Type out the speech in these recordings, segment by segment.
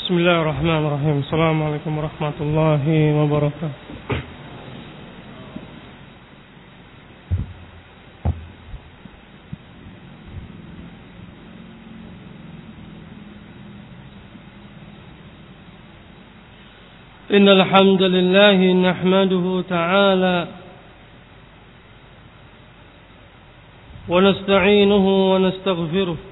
Bismillahirrahmanirrahim. Assalamualaikum warahmatullahi wabarakatuh. Innal hamdalillah nahmaduhu ta'ala wa nasta'inuhu wa nastaghfiruh.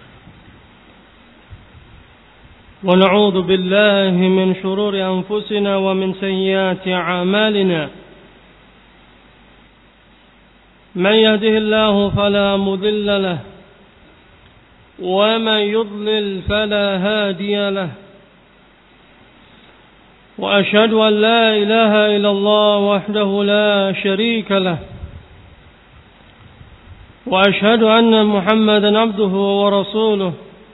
ونعوذ بالله من شرور أنفسنا ومن سيئات أعمالنا من يهده الله فلا مضل له ومن يضلل فلا هادي له وأشهد أن لا إله إلا الله وحده لا شريك له وأشهد أن محمدا عبده ورسوله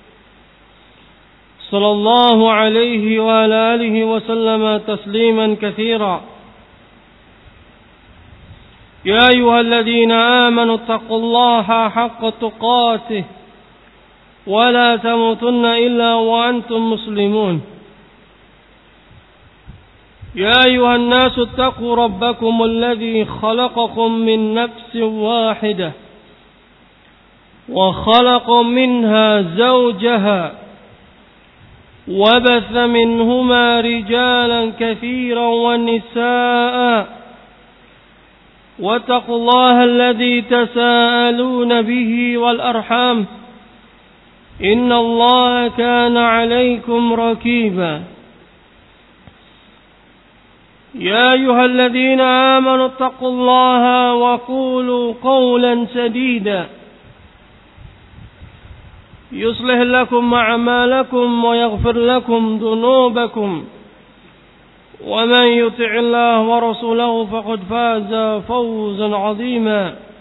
صلى الله عليه وعلى آله وسلم تسليما كثيرا يا أيها الذين آمنوا اتقوا الله حق تقاته ولا تموتن إلا وأنتم مسلمون يا أيها الناس اتقوا ربكم الذي خلقكم من نفس واحدة وخلق منها زوجها وبث منهما رجالا كثيرا ونساء واتقوا الله الذي تساءلون به والأرحام إن الله كان عليكم رقيبا يا أيها الذين آمنوا اتقوا الله وقولوا قولا سديدا يصلح لكم أعمالكم ويغفر لكم ذنوبكم ومن يطع الله ورسوله فقد فاز فوزا عظيما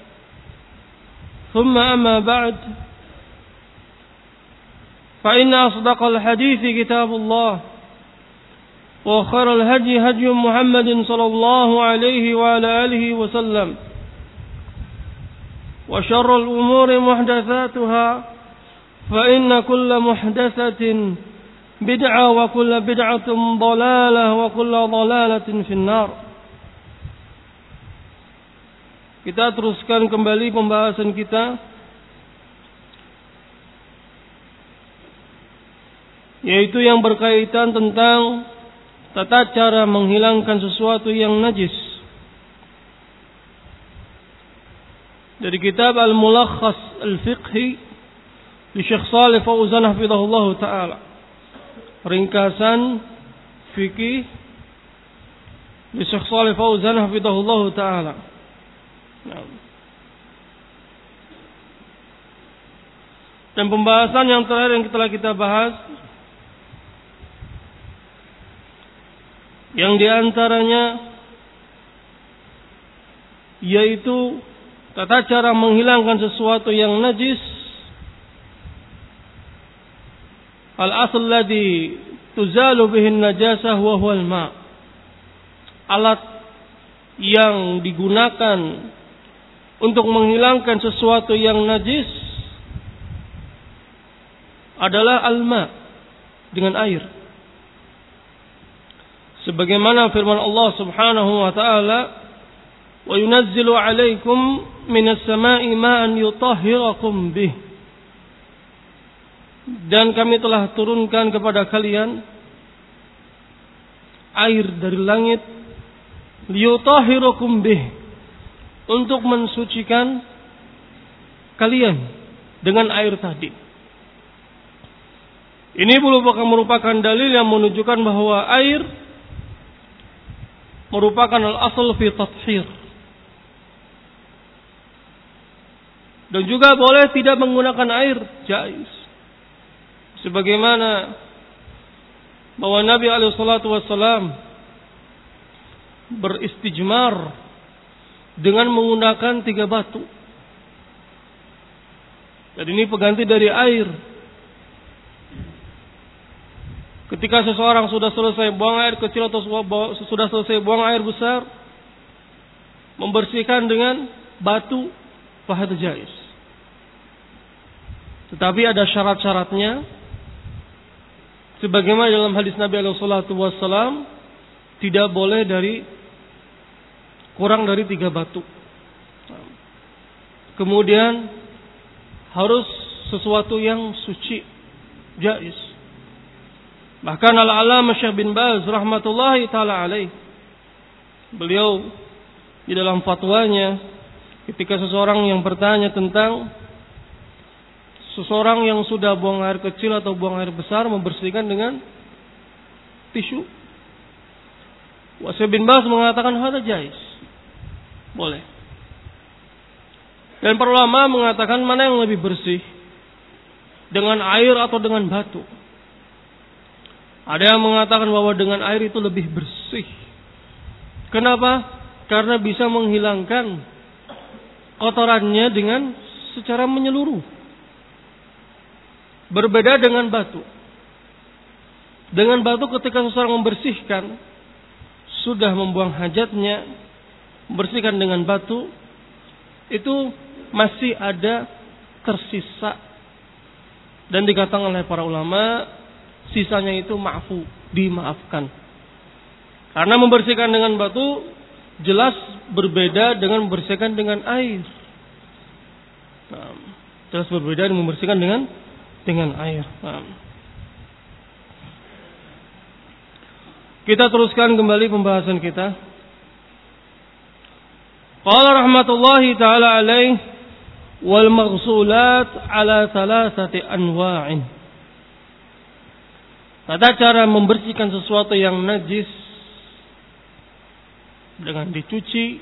ثم أما بعد فإن أصدق الحديث كتاب الله وخير الهدي هدي محمد صلى الله عليه وعلى آله وسلم وشر الأمور محدثاتها فإن كل محدثة بدعة وكل بدعة ضلالة وكل ضلالة في النار. Kita teruskan kembali pembahasan kita, yaitu yang berkaitan tentang tata cara menghilangkan sesuatu yang najis. Dari kitab Al-Mulakhas Al-Fiqhi di Syekh Shalih Fauzan hafizahullah ta'ala, ringkasan fikih di Syekh Shalih Fauzan hafizahullah ta'ala. Dan pembahasan yang terakhir yang telah kita bahas, yang diantaranya yaitu tata cara menghilangkan sesuatu yang najis. Al-asl ladzi tuzalu bihi an-najasah wa huwa al-ma'. Alat yang digunakan untuk menghilangkan sesuatu yang najis adalah al-ma', dengan air. Sebagaimana firman Allah Subhanahu wa taala, "Wa yunazzilu 'alaikum minas sama'i ma'an yutahhirakum bih." Dan kami telah turunkan kepada kalian air dari langit, liyutahhirakum bih, untuk mensucikan kalian dengan air tadi. Ini merupakan dalil yang menunjukkan bahwa air merupakan al-asl fi tathhir. Dan juga boleh tidak menggunakan air, jaiz. Sebagaimana bahwa Nabi SAW beristijmar dengan menggunakan 3 batu. Dan ini pengganti dari air. Ketika seseorang sudah selesai buang air kecil atau sudah selesai buang air besar, membersihkan dengan batu, fahad jaiz. Tetapi ada syarat-syaratnya. Sebagaimana dalam hadis Nabi alaihi salatu wassalam, tidak boleh kurang dari 3 batu. Kemudian harus sesuatu yang suci, jaiz. Bahkan Al-Allamah Syekh bin Baz rahmatullahi taala alaih, beliau di dalam fatwanya ketika seseorang yang bertanya tentang seseorang yang sudah buang air kecil atau buang air besar membersihkan dengan tisu, Syekh bin Baz mengatakan hada jaiz, boleh. Dan para ulama mengatakan mana yang lebih bersih, dengan air atau dengan batu. Ada yang mengatakan bahwa dengan air itu lebih bersih. Kenapa? Karena bisa menghilangkan kotorannya dengan secara menyeluruh. Berbeda dengan batu. Dengan batu ketika seseorang membersihkan, sudah membuang hajatnya, membersihkan dengan batu, itu masih ada tersisa. Dan dikatakan oleh para ulama, sisanya itu ma'fu, dimaafkan. Karena membersihkan dengan batu jelas berbeda dengan membersihkan dengan air. Jelas berbeda dengan membersihkan dengan air. Kita teruskan kembali pembahasan kita. Qala rahmatullahi ta'ala alaih, wal maghsulat ala 3 anwa'in. Tata cara membersihkan sesuatu yang najis dengan dicuci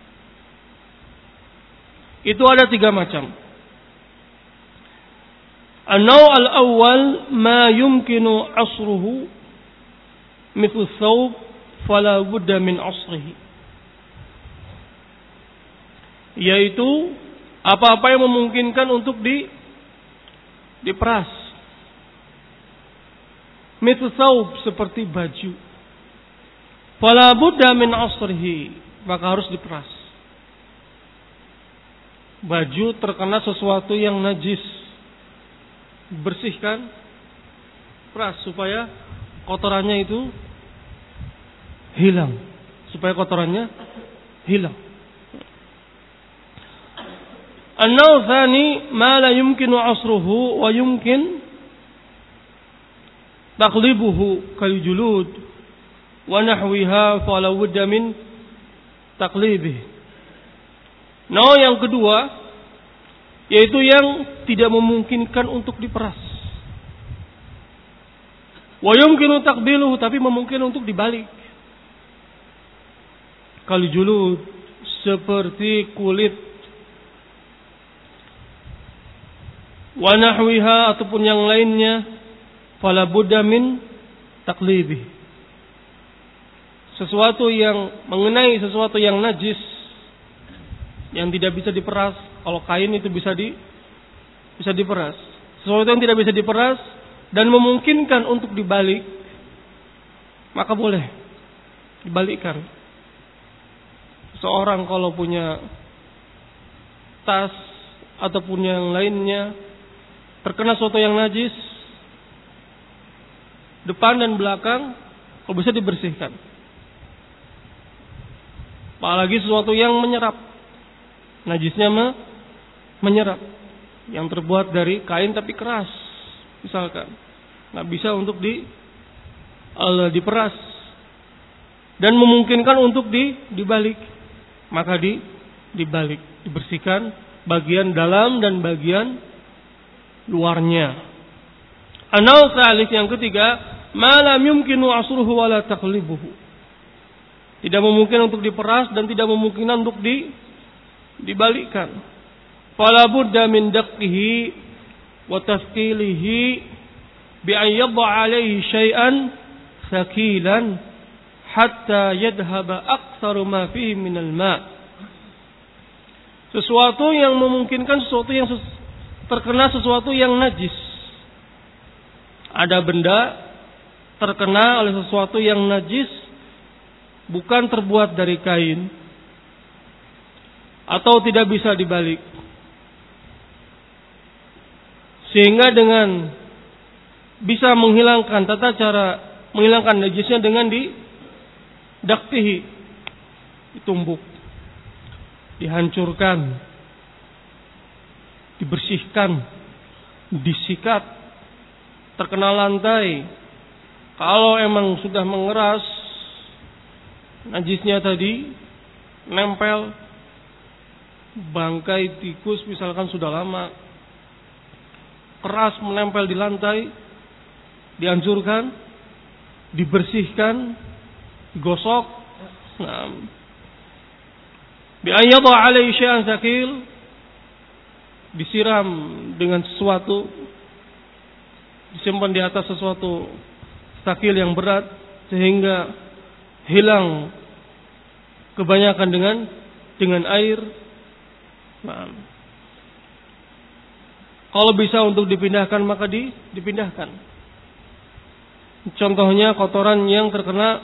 itu ada 3 macam. An-naw' al-awwal ma yumkinu asruhu mithlu thawb fala budda min asrihi. Yaitu apa-apa yang memungkinkan untuk diperas. Mithlu thawb, seperti baju. Fala budda min asrihi, maka harus diperas. Baju terkena sesuatu yang najis, bersihkan, peras supaya kotorannya itu hilang. Supaya kotorannya hilang. An-naw' tsani ma la yumkinu asruhu wa yumkin taqlibuhu kal julud wa nahwiha fala budda min taqlibihi. Naw' yang kedua, yaitu yang tidak memungkinkan untuk diperas. Wa yumkinu taqbiluhu, tapi memungkinkan untuk dibalik. Kal julud, seperti kulit. Wa nahwiha, ataupun yang lainnya, fala budda min taqlibihi. Sesuatu yang mengenai sesuatu yang najis, yang tidak bisa diperas. Kalau kain itu bisa diperas. Sesuatu yang tidak bisa diperas dan memungkinkan untuk dibalik, maka boleh dibalikkan. Seorang kalau punya tas ataupun yang lainnya terkena sesuatu yang najis, depan dan belakang, kalau bisa dibersihkan. Apalagi sesuatu yang menyerap. Najisnya menyerap. Yang terbuat dari kain tapi keras, misalkan, nggak bisa untuk diperas dan memungkinkan untuk dibalik, maka dibalik, dibersihkan bagian dalam dan bagian luarnya. An-naw' tsalits, yang ketiga, ma lam yumkinu asruhu wa la taqlibuhu. Tidak memungkinkan untuk diperas dan tidak memungkinkan untuk dibalikkan. Fala budda min daqqihi wa tafqilihi bi an yad'a 'alayhi syai'an thaqilan hatta yadhhaba aktsaru ma fihi min al-ma'. Sesuatu yang memungkinkan, sesuatu yang terkena sesuatu yang najis. Ada benda terkena oleh sesuatu yang najis, bukan terbuat dari kain, atau tidak bisa dibalik. Sehingga dengan bisa menghilangkan tata cara menghilangkan najisnya dengan daktihi, ditumbuk, dihancurkan, dibersihkan, disikat, terkena lantai. Kalau emang sudah mengeras, najisnya tadi nempel, bangkai tikus misalkan sudah lama keras menempel di lantai, dihancurkan, dibersihkan, digosok. Bi ayyadha alaihi syai'an tsaqil, disiram dengan sesuatu, disimpan di atas sesuatu tsaqil yang berat sehingga hilang kebanyakan dengan air. Kalau bisa untuk dipindahkan maka dipindahkan. Contohnya kotoran yang terkena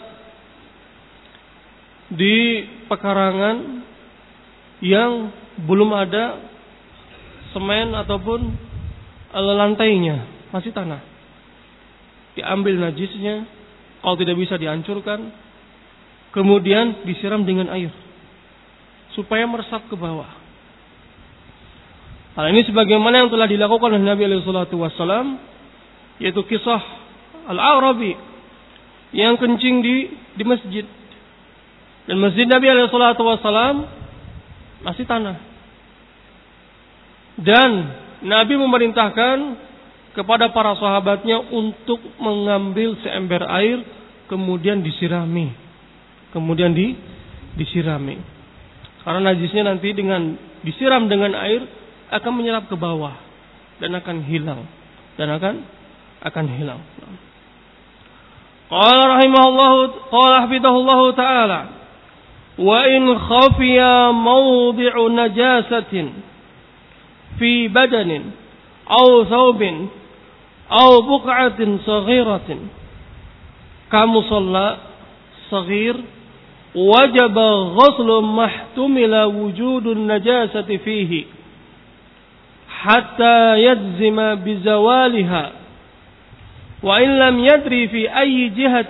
di pekarangan yang belum ada semen ataupun lantainya, masih tanah. Diambil najisnya, kalau tidak bisa dihancurkan, kemudian disiram dengan air supaya meresap ke bawah. Hal ini sebagaimana yang telah dilakukan oleh Nabi SAW, yaitu kisah Al-Arabi yang kencing di masjid. Dan masjid Nabi SAW masih tanah. Dan Nabi memerintahkan kepada para sahabatnya untuk mengambil seember air, kemudian disirami. Karena najisnya nanti dengan disiram dengan air akan menyerap ke bawah dan akan hilang. Qala hafidhahullahu ta'ala, wa in khafiya mawdi'u najasatin fi badanin aw thawbin aw buq'atin saghiratin kamusalla saghir wajaba ghuslu mahtumila wujudun najasati fihi hatta yajzima bizawaliha wa in lam yadri fi ayyi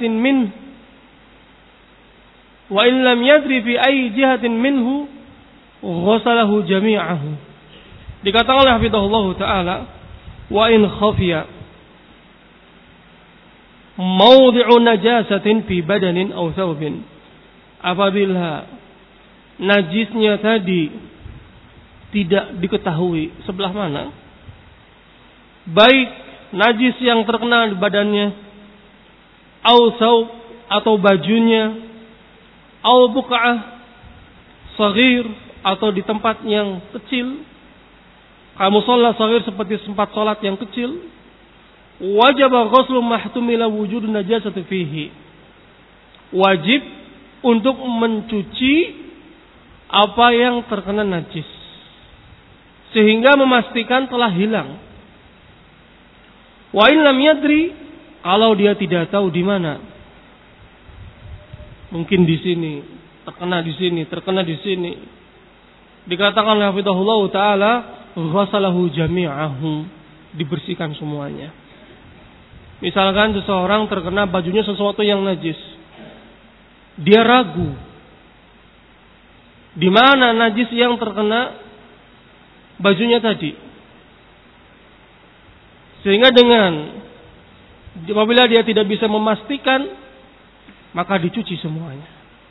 jihatin minhu ghusalahu jami'ahu. Dikatakan oleh hafizahullah ta'ala, wa in khafiya mawdi'u najasatin fi badanin aw thawbin, apabila najisnya tadi tidak diketahui sebelah mana, baik najis yang terkena di badannya, aw thawb atau bajunya, aw buq'ah saghir atau di tempat yang kecil, kamu sholat saghir seperti tempat sholat yang kecil, wajib ghuslu mahtumila wujud najasati fihi, wajib untuk mencuci apa yang terkena najis sehingga memastikan telah hilang. Wa in lam yadri, kalau dia tidak tahu di mana, mungkin di sini terkena, di sini, dikatakan oleh hafizahullah ta'ala, ghasalahu jami'ahu, dibersihkan semuanya. Misalkan seseorang terkena bajunya sesuatu yang najis, dia ragu di mana najis yang terkena bajunya tadi, sehingga apabila dia tidak bisa memastikan, maka dicuci semuanya.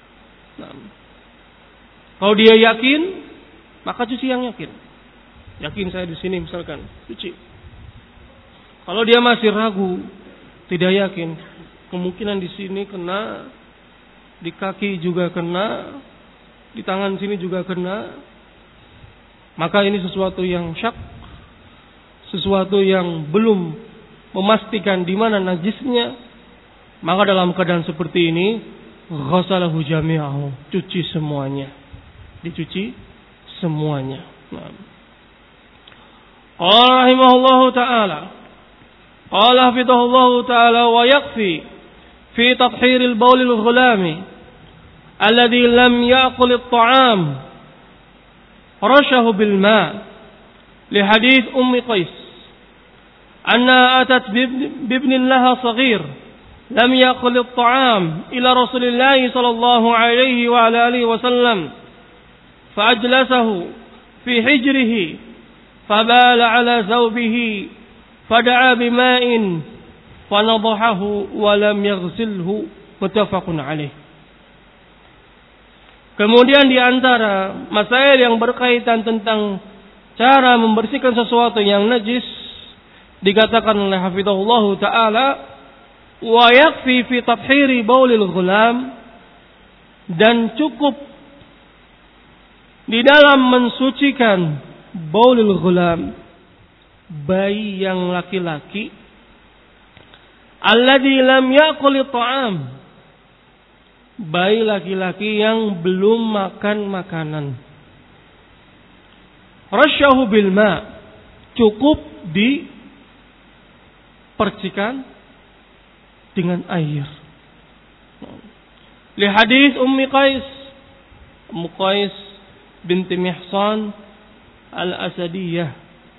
Kalau dia yakin, maka cuci yang yakin. Yakin saya di sini misalkan, cuci. Kalau dia masih ragu, tidak yakin, kemungkinan di sini kena, di kaki juga kena, di tangan sini juga kena, maka ini sesuatu yang syak, sesuatu yang belum memastikan di mana najisnya, maka dalam keadaan seperti ini, ghasalahu jami'ahu, cuci semuanya, dicuci semuanya. Qala rahimahullahu ta'ala, qala hafidhahullahu ta'ala, wa yakfi fi tathhiril bawlil ghulami alladhi lam ya'kul at-ta'am rashahu bil ma' li hadith ummi Qais anna atat bibnin laha saghir lam yaqul at-ta'am ila Rasulillah sallallahu alaihi wa alihi wasallam fa'ajlasahu fi hijrihi fabala ala thawbihi fada'a bima'in fanadhahu wa lam yaghsilhu muttafaqun alaih. Kemudian di antara masail yang berkaitan tentang cara membersihkan sesuatu yang najis dikatakan oleh hafizahullah taala wa yakfi fi tathhiri baulil ghulam, dan cukup di dalam mensucikan baulil ghulam, bayi yang laki-laki, alladzi lam ya'kul ta'am, bayi laki-laki yang belum makan makanan. Rasyahu bil ma, cukup dipercikan dengan air. Li hadis Ummu Qais binti Mihsan al-Asadiyah.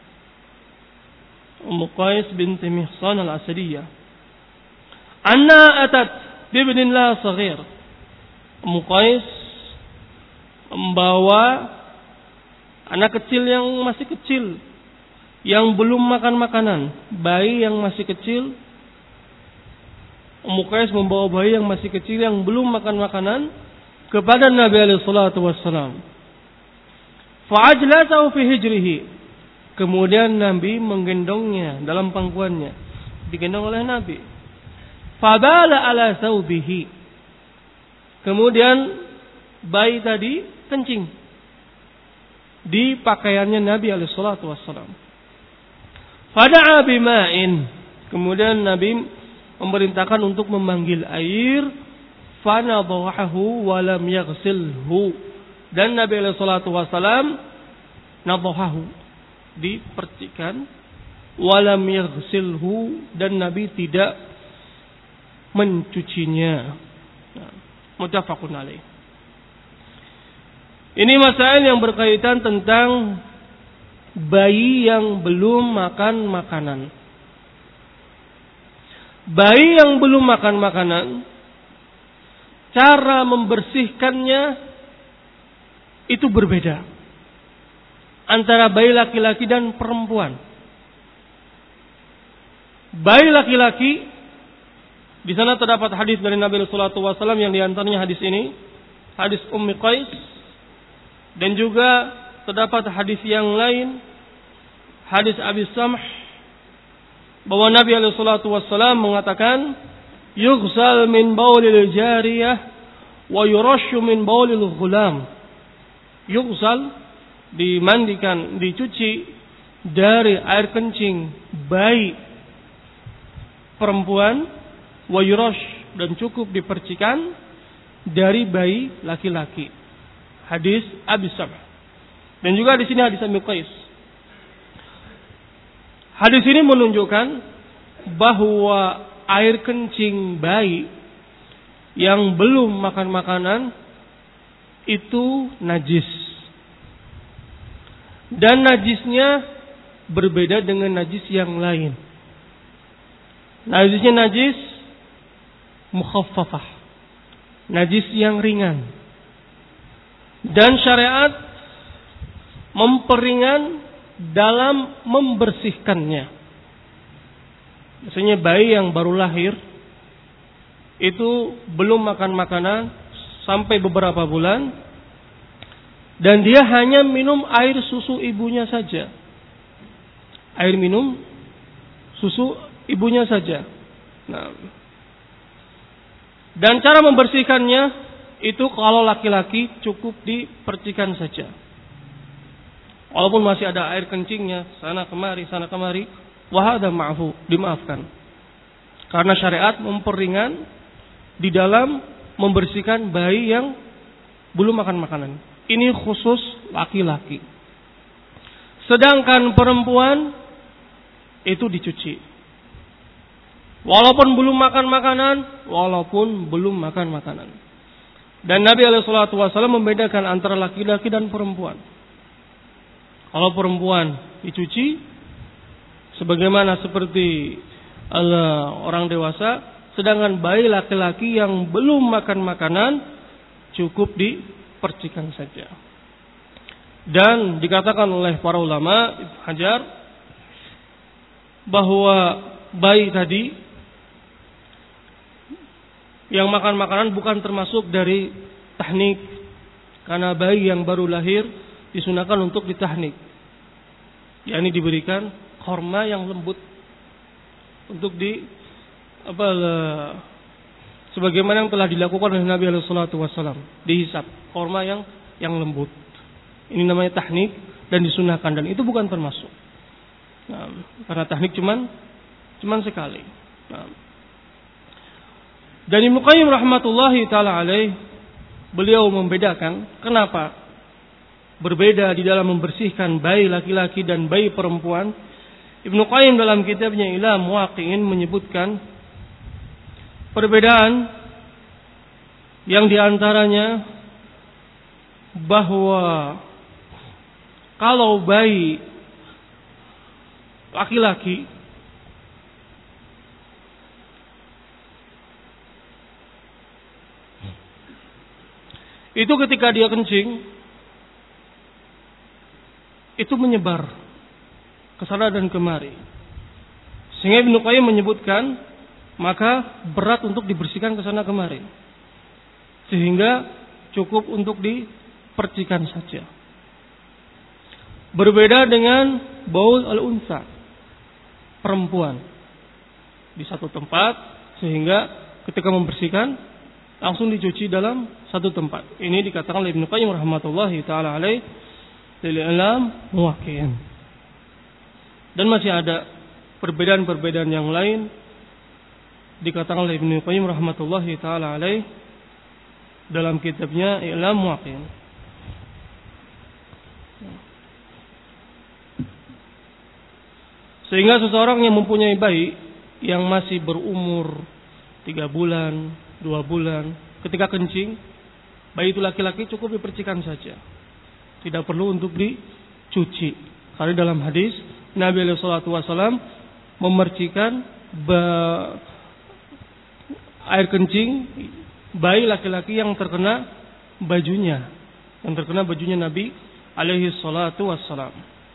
Ummu Qais binti Mihsan al-Asadiyah. Anna atat bibnin la saghir. Ummu Qais membawa anak kecil yang masih kecil, yang belum makan makanan, bayi yang masih kecil. Ummu Qais membawa bayi yang masih kecil yang belum makan makanan kepada Nabi alaihi salatu wassalam. Fa'ajlasahu fi hijrihi. Kemudian Nabi menggendongnya dalam pangkuannya, digendong oleh Nabi. Fabala ala thawbihi. Kemudian bayi tadi kencing di pakaiannya Nabi alaihi salatu wassalam. Fada'a bima'in. Kemudian Nabi memerintahkan untuk memanggil air. Fanadhahu wa lam yaghsilhu. Dan Nabi alaihi salatu wassalam nadhahu, dipercikan, wa lam yaghsilhu, dan Nabi tidak mencucinya. Muttafaqun alaih. Ini masalah yang berkaitan tentang bayi yang belum makan makanan. Bayi yang belum makan makanan, cara membersihkannya itu berbeda antara bayi laki-laki dan perempuan. Bayi laki-laki, di sana terdapat hadis dari Nabi sallallahu alaihi wasallam yang diantaranya hadis ini, hadis Ummu Qais, dan juga terdapat hadis yang lain, hadis Abi Samh, bahwa Nabi alaihi salatu wasallam mengatakan, yughsal min baulil jariyah wa yurashu min baulil ghulam. Yughsal, dimandikan, dicuci dari air kencing bayi perempuan, wa yurash, dan cukup dipercikan dari bayi laki-laki. Hadis Abi Samh. Dan juga di sini hadis Ummu Qais. Hadis ini menunjukkan bahwa air kencing bayi yang belum makan makanan itu najis. Dan najisnya berbeda dengan najis yang lain. Najisnya najis mukhaffafah, najis yang ringan. Dan syariat memperingan dalam membersihkannya. Biasanya bayi yang baru lahir itu belum makan makanan sampai beberapa bulan, dan dia hanya minum air susu ibunya saja. Air minum susu ibunya saja. Nah, dan cara membersihkannya itu kalau laki-laki cukup dipercikan saja. Walaupun masih ada air kencingnya sana kemari, wahada ma'fu, dimaafkan. Karena syariat memperingan di dalam membersihkan bayi yang belum makan makanan. Ini khusus laki-laki. Sedangkan perempuan itu dicuci. Walaupun belum makan makanan. Dan Nabi SAW membedakan antara laki-laki dan perempuan. Kalau perempuan dicuci sebagaimana seperti orang dewasa, sedangkan bayi laki-laki yang belum makan makanan cukup dipercikan saja. Dan dikatakan oleh para ulama Ibnu Hajar bahwa bayi tadi yang makan makanan bukan termasuk dari tahnik, karena bayi yang baru lahir disunahkan untuk ditahnik, yakni diberikan korma yang lembut untuk sebagaimana yang telah dilakukan oleh Nabi SAW, dihisap korma yang lembut. Ini namanya tahnik dan disunahkan, dan itu bukan termasuk. Nah, karena tahnik cuman sekali. Nah. Dan Ibnu Qayyim rahmatullahi taala alaih, beliau membedakan kenapa berbeda di dalam membersihkan bayi laki-laki dan bayi perempuan. Ibnu Qayyim dalam kitabnya Ilam Waqi'in menyebutkan perbedaan yang diantaranya bahwa kalau bayi laki-laki itu ketika dia kencing itu menyebar ke sana dan kemari, sehingga Ibnu Qayyim menyebutkan maka berat untuk dibersihkan ke sana kemari, sehingga cukup untuk dipercikan saja. Berbeda dengan baul al-unsa, perempuan, di satu tempat, sehingga ketika membersihkan langsung dicuci dalam satu tempat. Ini dikatakan oleh Ibnu Qayyim rahmatullahi taala alaih dari Ilam Waqi'in. Dan masih ada perbedaan-perbedaan yang lain dikatakan oleh Ibnu Qayyim rahmatullahi taala alaih dalam kitabnya Ilam Waqi'in. Sehingga seseorang yang mempunyai bayi yang masih berumur 3 bulan, 2 bulan, ketika kencing, bayi itu laki-laki cukup dipercikan saja, tidak perlu untuk dicuci. Karena dalam hadis Nabi SAW memercikan air kencing bayi laki-laki yang terkena bajunya, Nabi alaihi salatu wassalam.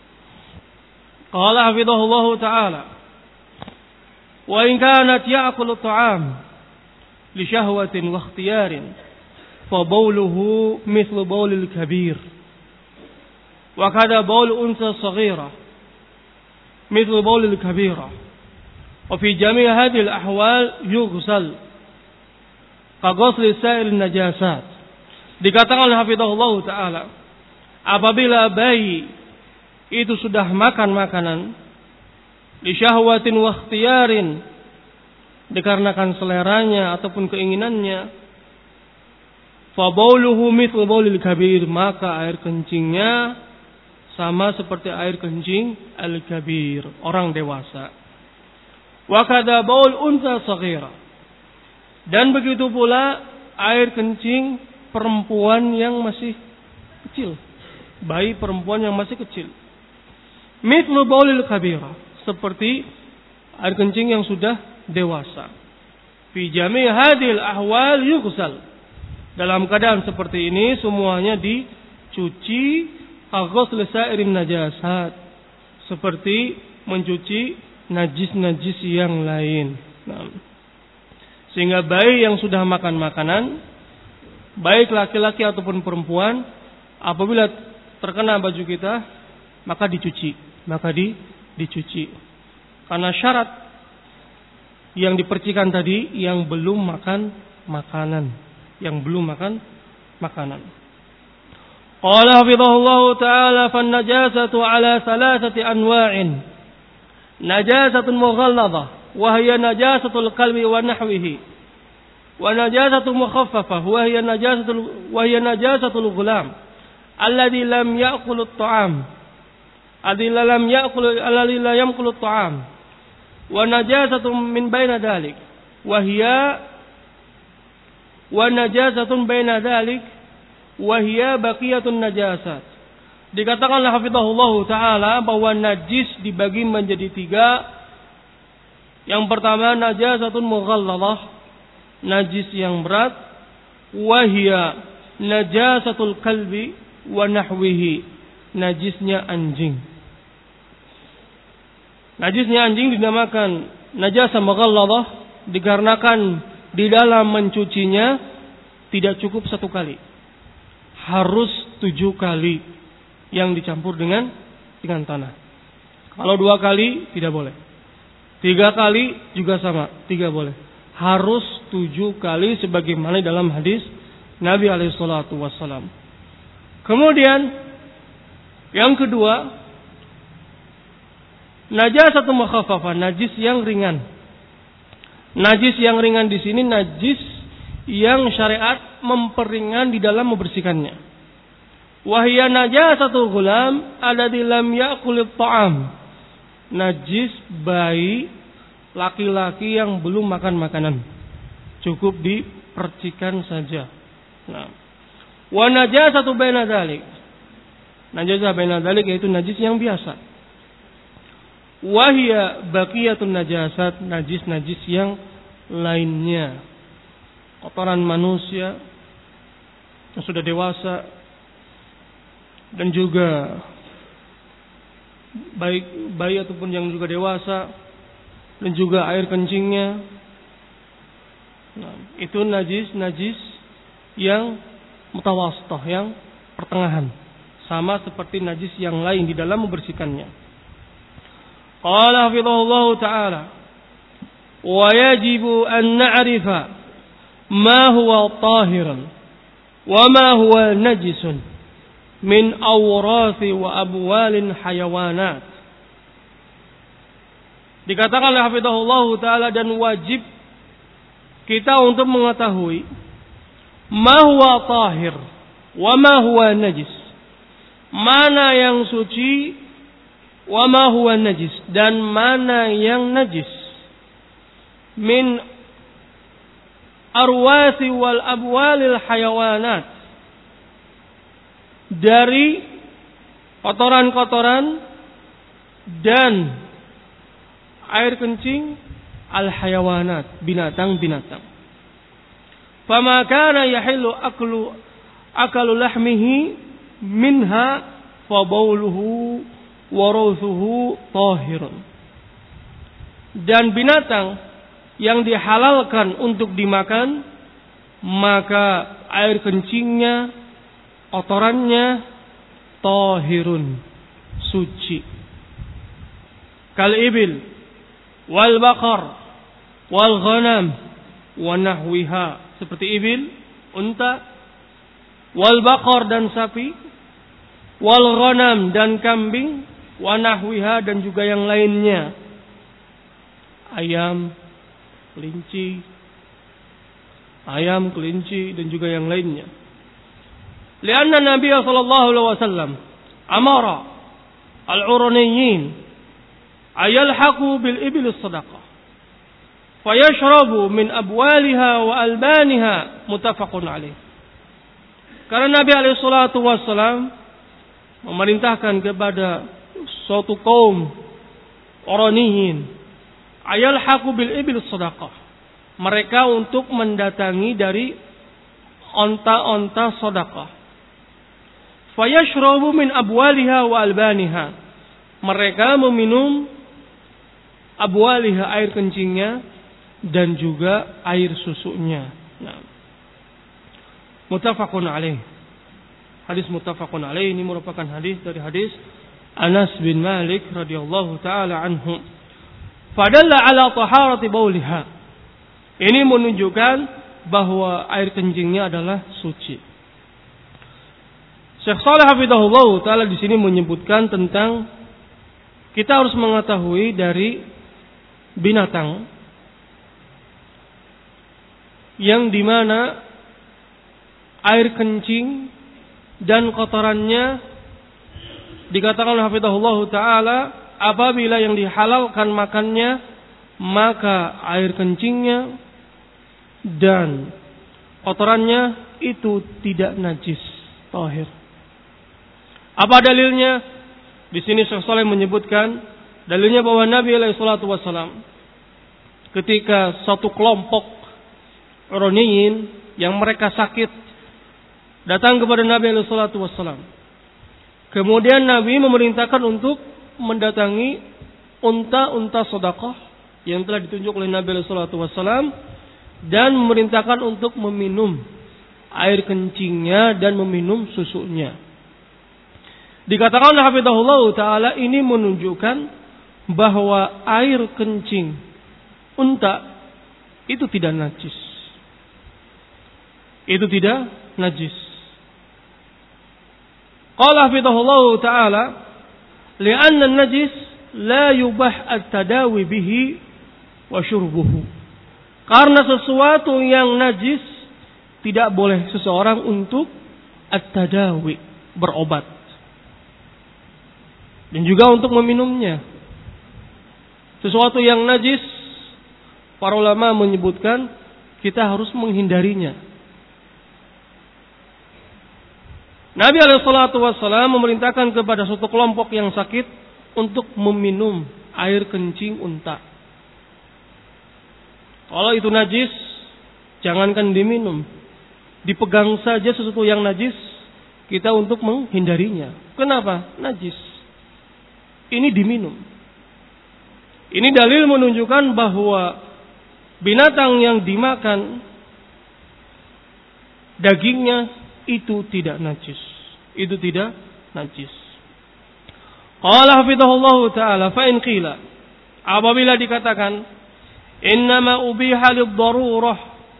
Qala hafidhahullahu ta'ala, wa in kanat ya'kulu ta'am li syahwatin wa ikhtiyarin fa bawluhu mithlu bawlil kabir wa kada bawl unsa saghira mithlu bawlil kabira wa fi jami' hadhihi al-ahwal yughsal ka ghusli sa'il najasat. Dikatakan oleh hafidhahullahu ta'ala, apabila bayi itu sudah makan makanan li syahwatin wa ikhtiyarin, dikarenakan seleranya ataupun keinginannya, fa bauluhu mithlu baulil kabir, maka air kencingnya sama seperti air kencing al-kabir, orang dewasa. Wa kada baul unsa saghira, dan begitu pula air kencing perempuan yang masih kecil, bayi perempuan yang masih kecil. Mithlu baulil kabira, seperti air kencing yang sudah dewasa. Fi jami' hadhil ahwal yughsal, dalam keadaan seperti ini semuanya dicuci, aghusl sa'irin najasat, seperti mencuci najis-najis yang lain. Nah, sehingga bayi yang sudah makan makanan, baik laki-laki ataupun perempuan, apabila terkena baju kita, maka dicuci. Karena syarat yang dipercikan tadi yang belum makan makanan. Qala hafidhahullahu ta'ala, fan najasatu ala thalathati anwa'in. Najasatun mughalladhah wa hiya najasatul qalbi wa nahwihi. Wa najasatu mukhaffafah wa hiya najasatul ghulam alladhi lam ya'kul at-ta'am. Alladhi la yamkul at-ta'am. Wa najasatun min baina dhalik wa najasatun baina dhalik wa hiya baqiyatun najasat. Dikatakan oleh hafizahullah taala bahwa najis dibagi menjadi 3. Yang pertama najasatun mughallalah, najis yang berat, wahia najasatul kalbi wa nahwihi, najisnya anjing. Najisnya anjing dinamakan najasa mughallalah dikarenakan di dalam mencucinya tidak cukup 1 kali. Harus 7 kali yang dicampur dengan tanah. Kalau 2 kali tidak boleh. 3 kali juga sama, 3 boleh. Harus 7 kali sebagaimana dalam hadis Nabi alaihi salatu wassalam. Kemudian yang kedua, najasatun mukhaffafah, najis yang ringan. Najis yang ringan di sini najis yang syariat memperingan di dalam membersihkannya. Wahia najasatul ghulam alladzi lam ya'kul at-ta'am. Najis bayi laki-laki yang belum makan makanan. Cukup dipercikan saja. Nah. Wa najasatu baina dzalik. Najasah baina dzalik yaitu najis yang biasa. Wahia baqiyatun najasat, najis-najis yang lainnya. Kotoran manusia yang sudah dewasa dan juga baik bayi ataupun yang juga dewasa dan juga air kencingnya. Nah, itu najis yang mutawasithah, yang pertengahan, sama seperti najis yang lain di dalam membersihkannya. Qala hafizahullah ta'ala wa yajibu an na'rifa ma huwa tahiran wa ma huwa najisun min awrathi wa abwalin hayawanat. Dikatakan oleh hafizahullah ta'ala dan wajib kita untuk mengetahui ma huwa tahir wa ma huwa najis, mana yang suci, wa ma huwa najis, dan mana yang najis, min arwasi wal abwalil hayawanat, dari kotoran-kotoran dan air kencing al hayawanat, binatang-binatang. Fama kana yahillu akalu lahmihi minha fa bawluhu warusuhu tahirun. Dan binatang yang dihalalkan untuk dimakan, maka air kencingnya, kotorannya tahirun, suci. Kal ibil wal baqar wal ghanam wa nahwiha, seperti ibil, unta, wal baqar dan sapi, wal ghanam dan kambing, wa nahwiha dan juga yang lainnya, ayam, kelinci dan juga yang lainnya. Lianna Nabi sallallahu alaihi wasallam amara al-uraniyin ayalhaqu bil ibil as-sadaqah fayashrabu min abwaliha wa albaniha, muttafaqun alaih. Karena Nabi alaihi salatu wasallam memerintahkan kepada suatu kaum oraniyin ayalhaqu bil ibil sadaqah, mereka untuk mendatangi dari onta-onta sedekah. Fayashrabu min abwaliha wa albaniha, mereka meminum abwaliha, air kencingnya, dan juga air susunya. Nah, muttafaqun alaih. Hadis muttafaqun alaih ini merupakan hadis dari hadis Anas bin Malik radhiyallahu taala anhu. Fadalla ala taharati bauliha. Ini menunjukkan bahwa air kencingnya adalah suci. Syekh Shalih hafizahullah taala di sini menyebutkan tentang kita harus mengetahui dari binatang yang dimana air kencing dan kotorannya dikatakan oleh hafizahullah taala apabila yang dihalalkan makannya, maka air kencingnya dan kotorannya itu tidak najis, tahir. Apa dalilnya? Di sini Syekh Shalih menyebutkan dalilnya bahwa Nabi alaihi salatu wasallam ketika satu kelompok Iraniyin yang mereka sakit datang kepada Nabi alaihi salatu wasallam. Kemudian Nabi memerintahkan untuk mendatangi unta-unta sedekah yang telah ditunjuk oleh Nabi alaihi salatu wasallam dan memerintahkan untuk meminum air kencingnya dan meminum susunya. Dikatakan oleh hafizahullah taala ini menunjukkan bahwa air kencing unta itu tidak najis. Itu tidak najis. Qala hafizahullah taala li'anna an-najis la yubah at-tadawi bihi wa syurbuhu. Karena sesuatu yang najis tidak boleh seseorang untuk at-tadawi, berobat. Dan juga untuk meminumnya. Sesuatu yang najis, para ulama menyebutkan kita harus menghindarinya. Nabi SAW memerintahkan kepada suatu kelompok yang sakit untuk meminum air kencing unta. Kalau itu najis, jangankan diminum. Dipegang saja sesuatu yang najis, kita untuk menghindarinya. Kenapa? Najis. Ini diminum. Ini dalil menunjukkan bahwa binatang yang dimakan dagingnya itu tidak najis. Itu tidak najis. Qala hafizahullahu ta'ala fa in qila, apabila dikatakan innama ubiha lid-darurah,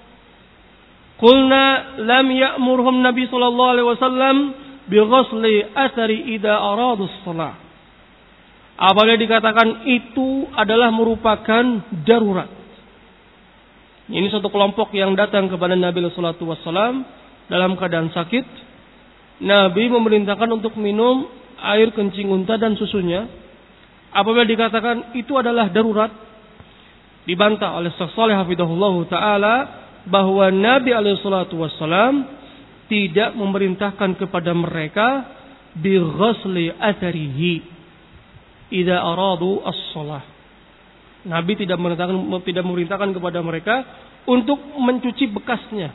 qulna lam ya'murhum Nabi sallallahu alaihi wasallam bi ghusli athari idza aradu shalah. Apabila dikatakan itu adalah merupakan darurat. Ini satu kelompok yang datang kepada Nabi sallallahu alaihi wasallam dalam keadaan sakit. Nabi memerintahkan untuk minum air kencing unta dan susunya. Apabila dikatakan itu adalah darurat, dibantah oleh Syekh Shalih hafizahullah taala bahwa Nabi alaihi salatu wasallam tidak memerintahkan kepada mereka bi ghusli atharihi idza aradu as-shalah. Nabi tidak memerintahkan kepada mereka untuk mencuci bekasnya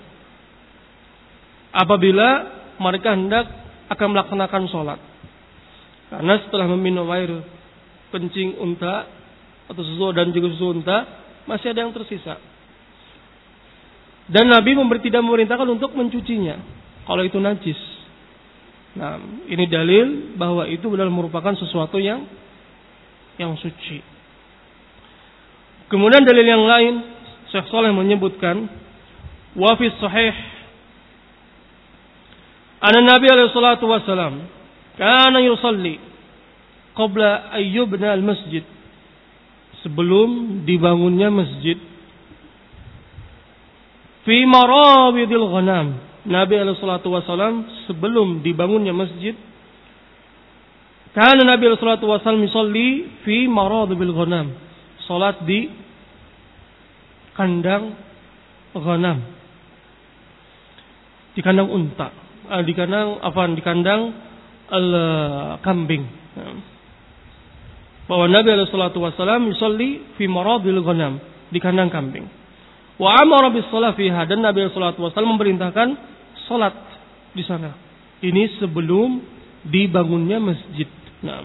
apabila mereka hendak akan melaksanakan sholat. Karena setelah meminum air kencing unta atau susu dan juga susu unta, masih ada yang tersisa. Dan Nabi tidak memerintahkan untuk mencucinya kalau itu najis. Nah, ini dalil bahwa itu benar merupakan sesuatu yang suci. Kemudian dalil yang lain, Syekh Shalih menyebutkan wa fi sahih anna Nabi alaihi salatu wasalam kana yusalli qabla ayyubna al-masjid, sebelum dibangunnya masjid, fi marabidil ghanam. Nabi alaihi salatu wasalam sebelum dibangunnya masjid, karena Nabi sallallahu alaihi wasallam yusalli fi maradibil ghanam, salat di kandang ghanam, di kandang unta, di kandang kambing. Bahwa Nabi sallallahu alaihi wasallam yusalli fi maradil ghanam, di kandang kambing. Wa amara bis shalah fiha, dan Nabi sallallahu alaihi wasallam memerintahkan salat di sana. Ini sebelum dibangunnya masjid. Nah.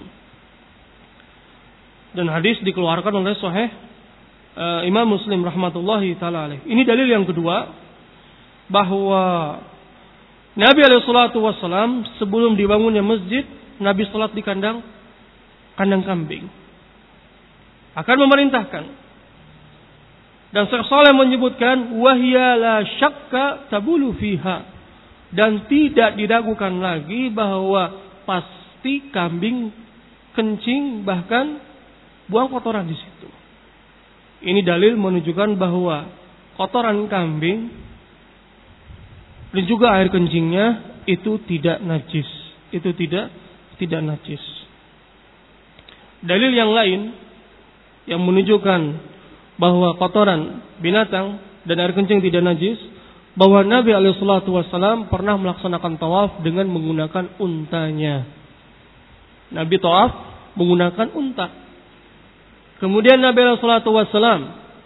Dan hadis dikeluarkan oleh Sahih Imam Muslim rahmatullahi taala alaih. Ini dalil yang kedua bahwa Nabi alaihi salatu wasallam sebelum dibangunnya masjid, Nabi salat di kandang kambing. Akan memerintahkan. Dan Syekh Shalih menyebutkan wahya la syakka tabulu fiha, dan tidak diragukan lagi bahwa pasti kambing kencing bahkan buang kotoran di situ. Ini dalil menunjukkan bahwa kotoran kambing dan juga air kencingnya itu tidak najis. Itu tidak najis. Dalil yang lain yang menunjukkan bahwa kotoran binatang dan air kencing tidak najis, bahwa Nabi alaihi salatu wasallam pernah melaksanakan tawaf dengan menggunakan untanya. Nabi tawaf menggunakan unta. Kemudian Nabi sallallahu alaihi wasallam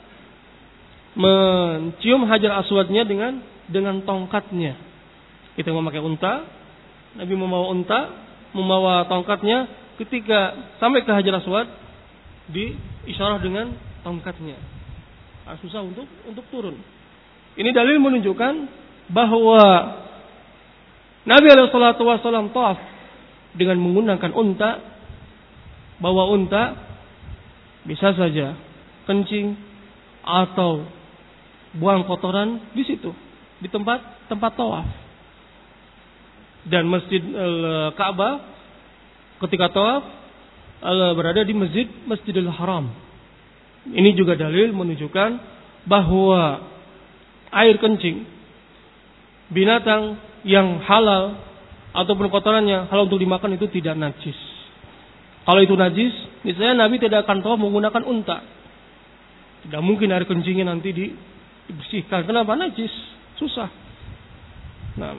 mencium Hajar Aswadnya dengan tongkatnya. Kita memakai unta, Nabi membawa unta, membawa tongkatnya, ketika sampai ke Hajar Aswad diisyarah dengan tongkatnya. Susah untuk turun. Ini dalil menunjukkan bahwa Nabi sallallahu alaihi wasallam tawaf dengan menggunakan unta, bawa unta, bisa saja kencing atau buang kotoran di situ, di tempat tawaf. Dan Masjid Ka'bah ketika tawaf berada di Masjidil Haram. Ini juga dalil menunjukkan bahwa air kencing binatang yang halal ataupun kotorannya halal untuk dimakan itu tidak najis. Kalau itu najis, misalnya Nabi tidak akan tawaf menggunakan unta. Tidak mungkin air kencingnya nanti dibersihkan. Kenapa? Najis. Susah. Nah.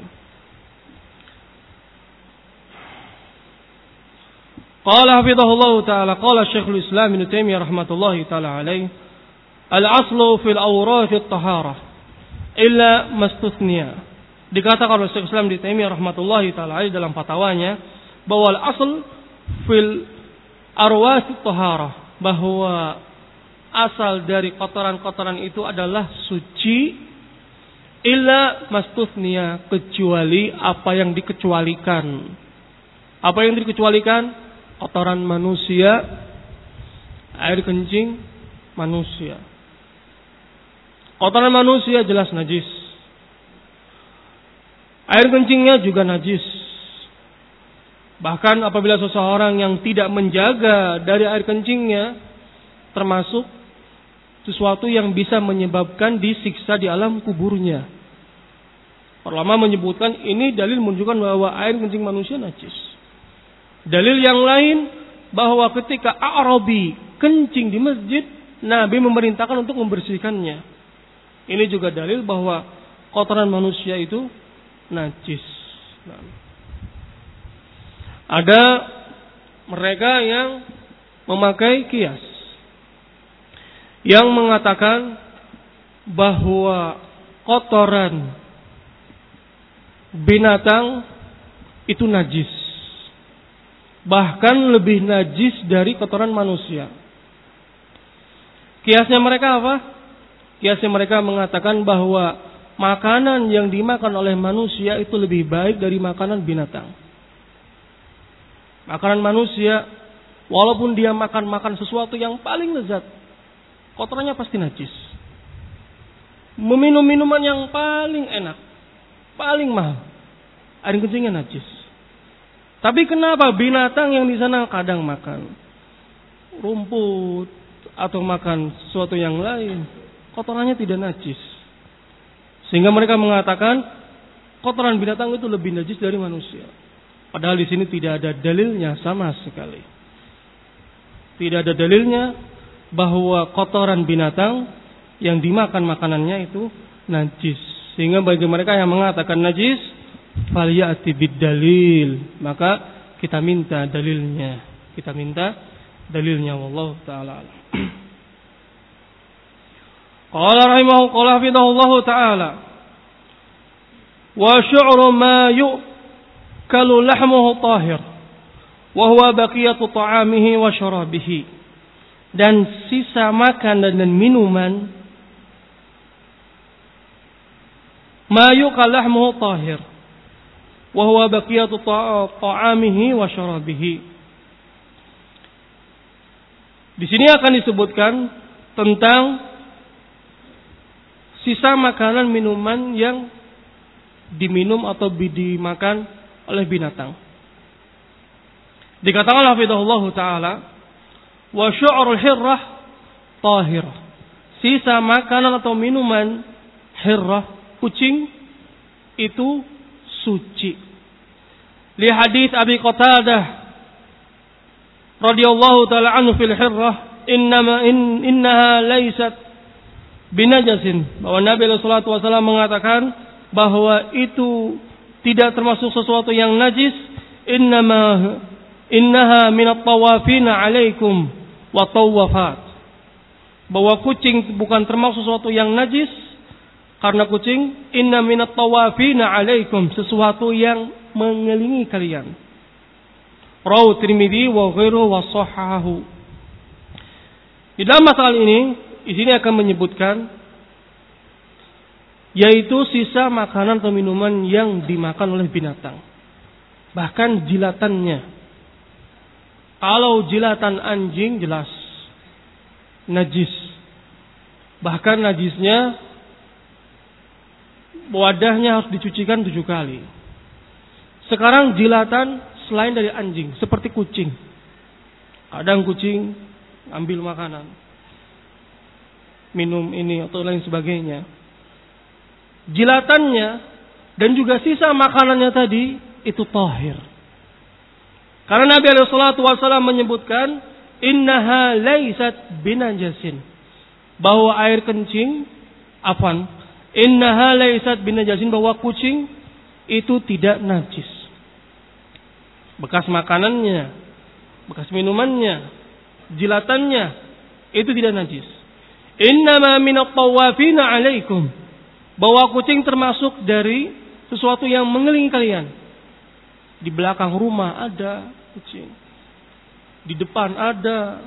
Qala hafidhahullah ta'ala, qala Syekhul Islam Ibnu Taimiyah rahmatullahi ta'ala alaih, al-aslu fil awrath at-taharah illa mastuthniya. Dikatakan oleh Syekhul Islam Ibnu Taimiyah rahmatullahi ta'ala alaih dalam fatwanya bahwa al-asl fil arwas at-taharah, bahwa asal dari kotoran-kotoran itu adalah suci, illa mastuthniya, kecuali apa yang dikecualikan. Apa yang dikecualikan? Kotoran manusia, air kencing manusia. Kotoran manusia jelas najis. Air kencingnya juga najis. Bahkan apabila seseorang yang tidak menjaga dari air kencingnya, termasuk sesuatu yang bisa menyebabkan disiksa di alam kuburnya. Ulama menyebutkan ini dalil menunjukkan bahwa air kencing manusia najis. Dalil yang lain bahwa ketika A'rabi kencing di masjid, Nabi memerintahkan untuk membersihkannya. Ini juga dalil bahwa kotoran manusia itu najis. Nah. Ada mereka yang memakai kias, yang mengatakan bahwa kotoran binatang itu najis. Bahkan lebih najis dari kotoran manusia. Kiasnya mereka apa? Kiasnya mereka mengatakan bahwa makanan yang dimakan oleh manusia itu lebih baik dari makanan binatang. Makanan manusia, walaupun dia makan sesuatu yang paling lezat, kotorannya pasti najis. Meminum minuman yang paling enak, paling mahal, air kencingnya najis. Tapi kenapa binatang yang di sana kadang makan rumput atau makan sesuatu yang lain, kotorannya tidak najis? Sehingga mereka mengatakan kotoran binatang itu lebih najis dari manusia. Padahal di sini tidak ada dalilnya sama sekali. Tidak ada dalilnya bahwa kotoran binatang yang dimakan makanannya itu najis. Sehingga bagi mereka yang mengatakan najis, falyati bid-dalil, maka kita minta dalilnya. Kita minta dalilnya, wallahu taala. Qala rahimahu qala hafidhahullahu taala, wa syu'ru ma yu'kalu lahmuhu tahir wa huwa baqiyatu ta'amihi wa syarabihi. Dan sisa makanan dan minuman, ma yu'kal lahmuhu tahir wa huwa baqiyatu ta'amihi wa syarabihi. Di sini akan disebutkan tentang sisa makanan minuman yang diminum atau dimakan oleh binatang. Dikatakan hafizahullah taala, wa syu'rul hirrah tahirah. Sisa makanan atau minuman hirrah, kucing, itu suci. Li hadis Abi Qatadah radhiyallahu taala anhu fil hirrah, innaha laysat binajasin. Bahwa Nabi sallallahu alaihi wasallam mengatakan bahwa itu tidak termasuk sesuatu yang najis. innaha minat tawafina alaikum wa tawafat. Bahwa kucing bukan termasuk sesuatu yang najis, karena kucing inna minat tawafina alaikum, sesuatu yang mengelilingi kalian. Rawahu Tirmidzi wa ghairuhu wa shahahu. Di dalam masalah ini, di sini akan menyebutkan yaitu sisa makanan atau minuman yang dimakan oleh binatang. Bahkan jilatannya. Kalau jilatan anjing jelas najis. Bahkan najisnya wadahnya harus dicucikan 7 kali. Sekarang jilatan selain dari anjing, seperti kucing. Kadang kucing ambil makanan, minum ini atau lain sebagainya. Jilatannya dan juga sisa makanannya tadi itu tahir. Karena Nabi SAW menyebutkan innaha laysat binajasin, bahwa air kencing innaha laysat binajasin, bahwa kucing itu tidak najis. Bekas makanannya, bekas minumannya, jilatannya itu tidak najis. Innama minat tawafina alaikum, bahwa kucing termasuk dari sesuatu yang mengelilingi kalian. Di belakang rumah ada kucing, di depan ada,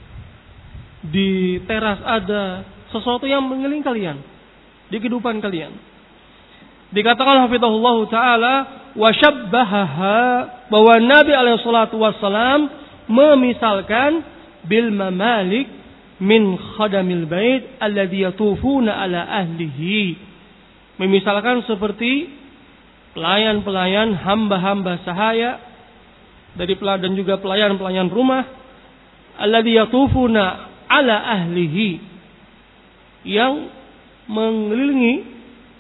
di teras ada, sesuatu yang mengelilingi kalian di kehidupan kalian. Dikatakan hafizahullah taala wa syabbahaha, bahwa Nabi alaihi salatu wasallam memisalkan bil mamalik min khadamil bait alladhi yatufuna ala ahlihi, memisalkan seperti pelayan-pelayan, hamba-hamba sahaya dari dan juga pelayan-pelayan rumah, alladhi yatufuna ala ahlihi, yang mengelilingi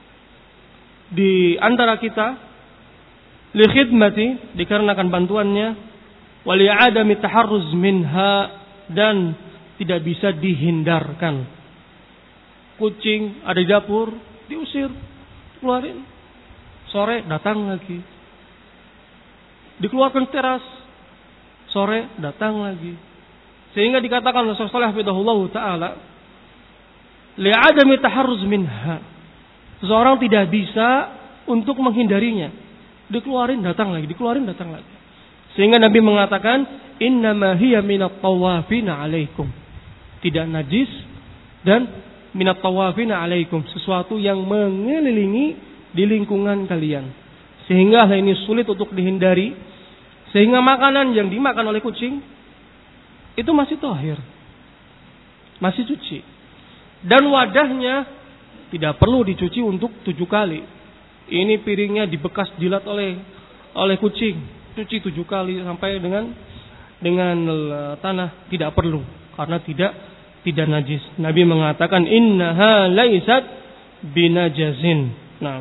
di antara kita, li khidmati, dikarenakan bantuannya, wa li adami taharruz minha, dan tidak bisa dihindarkan. Kucing ada di dapur, diusir, keluarin. Sore datang lagi, dikeluarkan teras, sore datang lagi. Sehingga dikatakan Rasulullah sallallahu taala, li adami taharruz minha, seseorang tidak bisa untuk menghindarinya. Dikeluarin datang lagi, dikeluarin datang lagi. Sehingga Nabi mengatakan innama hiya minat tawafina alaikum, tidak najis dan minat tawafina alaikum, sesuatu yang mengelilingi di lingkungan kalian, sehingga hal ini sulit untuk dihindari. Sehingga makanan yang dimakan oleh kucing itu masih tahir, masih suci, dan wadahnya tidak perlu dicuci untuk 7 kali. Ini piringnya dibekas jilat oleh kucing, cuci 7 kali sampai dengan tanah, tidak perlu, karena tidak najis. Nabi mengatakan innaha laysat binajazin. Nah,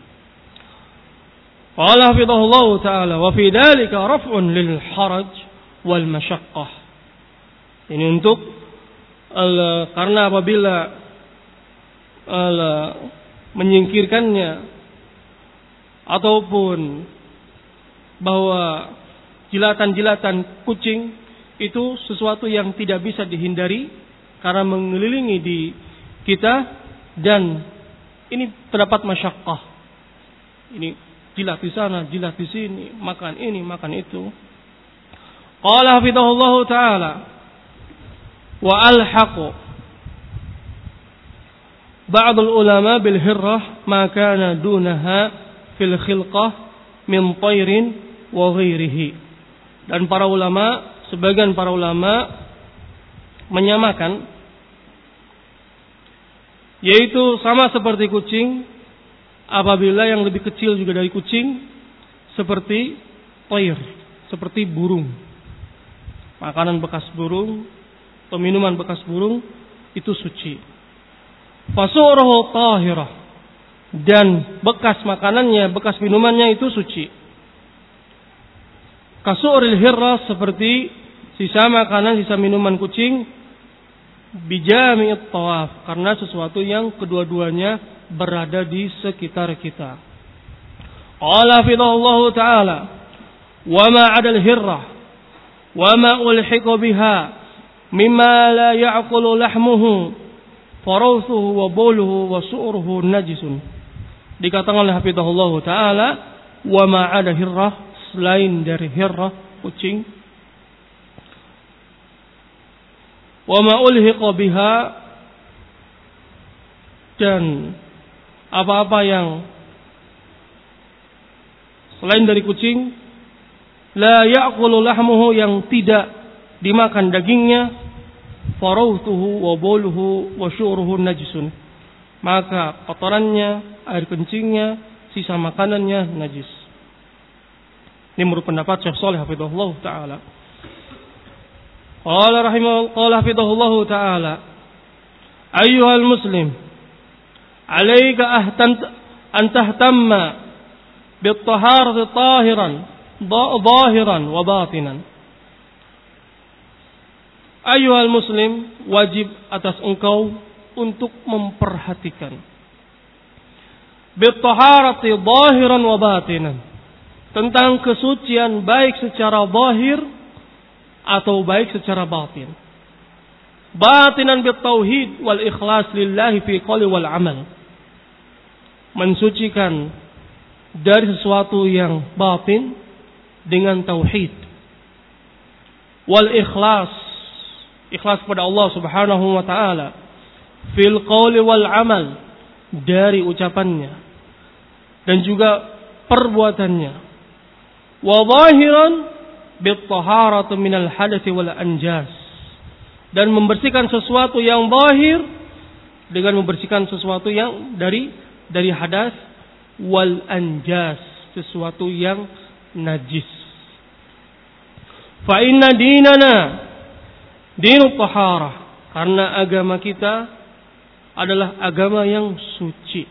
qala hafizahullah taala wa fi dzalika raf'un lil haraj wal masyaqqah. Ini untuk karena apabila menyingkirkannya ataupun bahwa jilatan-jilatan kucing itu sesuatu yang tidak bisa dihindari karena mengelilingi di kita, dan ini terdapat masyaqqah. Ini jilat di sana, jilat di sini, makan ini, makan itu. Qala hafizahullah taala wa alhaqu ba'dul ulama bil hirrah ma kana dunaha fil khilqah min tayrin wa ghairihi. Dan para ulama, sebagian para ulama menyamakan, yaitu sama seperti kucing, apabila yang lebih kecil juga dari kucing, seperti tayr, seperti burung. Makanan bekas burung atau minuman bekas burung itu suci. Fasuruhu tahirah, dan bekas makanannya, bekas minumannya itu suci. Kasuril hirra, seperti sisa makanan, sisa minuman kucing, bijami'it tawaf, karena sesuatu yang kedua-duanya berada di sekitar kita. Qala hafizahullah taala wa ma 'adal hirra wa ma ulhiqa biha mimma la ya'qulu lahmuhu farawthuhu wa bawluhu wa su'ruhu najisun. Dikatakan oleh hafizahullah taala, wa ma ada hirrah, selain dari hirrah kucing, wa ma ulhiqa biha, dan apa-apa yang selain dari kucing, la ya'kulu lahmuhu, yang tidak dimakan dagingnya, farawtuhu wa bawluhu wa syu'ruhu najisun, maka kotorannya, air kencingnya, sisa makanannya najis. Ini menurut pendapat Syekh Shalih hafizahullah taala. Qala hafizahullah taala, ayyuhal muslim, alayka an tahtamma bit-taharati tahiran zahiran wa batinan. Ayyuhal muslim, wajib atas engkau untuk memperhatikan bit-taharati zahiran wa batinan, tentang kesucian baik secara zahir atau baik secara batin. Batinan bit-tauhid wal ikhlas lillahi fi qawli wal amal, mensucikan dari sesuatu yang batin dengan tauhid, wal ikhlas, ikhlas kepada Allah Subhanahu wa taala, fil qawli wal amal, dari ucapannya dan juga perbuatannya, wa zahiran bit taharati minal hadatsy wal anjas, dan membersihkan sesuatu yang zahir dengan membersihkan sesuatu yang dari hadas, wal anjas, sesuatu yang najis. Fa inna dinana dinut taharah, karena agama kita adalah agama yang suci.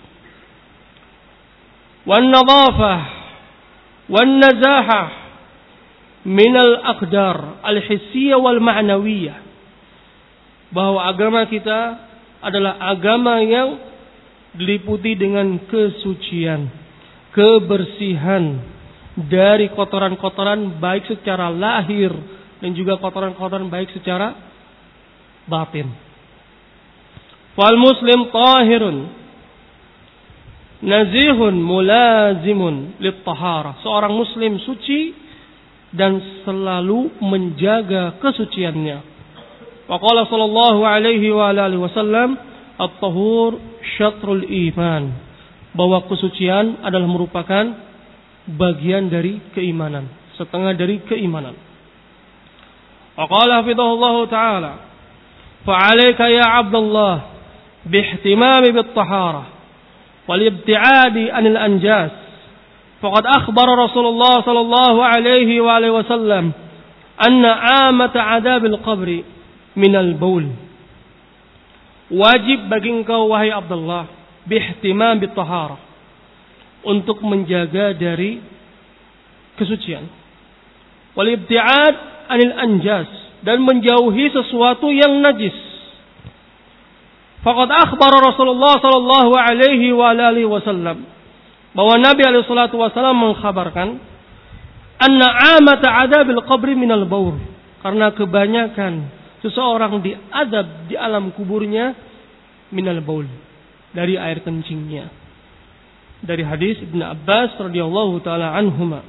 Wan nadhafah wan nazahah minal aqdar al-hissiyah wal ma'nawiyah, bahwa agama kita adalah agama yang diliputi dengan kesucian, kebersihan dari kotoran-kotoran baik secara lahir dan juga kotoran-kotoran baik secara batin. Fal muslim tahirun nazihun mulazimun lit taharah, seorang muslim suci dan selalu menjaga kesuciannya. Wa qala sallallahu alaihi wa alihi wasallam, at-tahur syatrul iman, bahwa kesucian adalah merupakan bagian dari keimanan, setengah dari keimanan. Wa qala hafizahullahu ta'ala, fa 'alaika ya 'abdallah bihtimami bit taharah wal ibti'adi 'anil anjas, faqad akhbara Rasulullah sallallahu alaihi wa alihi wasallam anna 'amata 'adzabil qabri minal baul. Wajib bagi engkau wahai Abdullah bihtimam bit taharah, untuk menjaga dari kesucian, wal ibti'ad 'anil anjas, dan menjauhi sesuatu yang najis. Faqad akhbara Rasulullah sallallahu alaihi wa alihi wasallam, bahwa Nabi alaihi salatu wasallam mengkhabarkan anna 'amata 'adzabil qabri minal baul, karena kebanyakan seseorang diazab di alam kuburnya minal baul, dari air kencingnya. Dari hadis Ibnu Abbas radhiyallahu taala anhuma.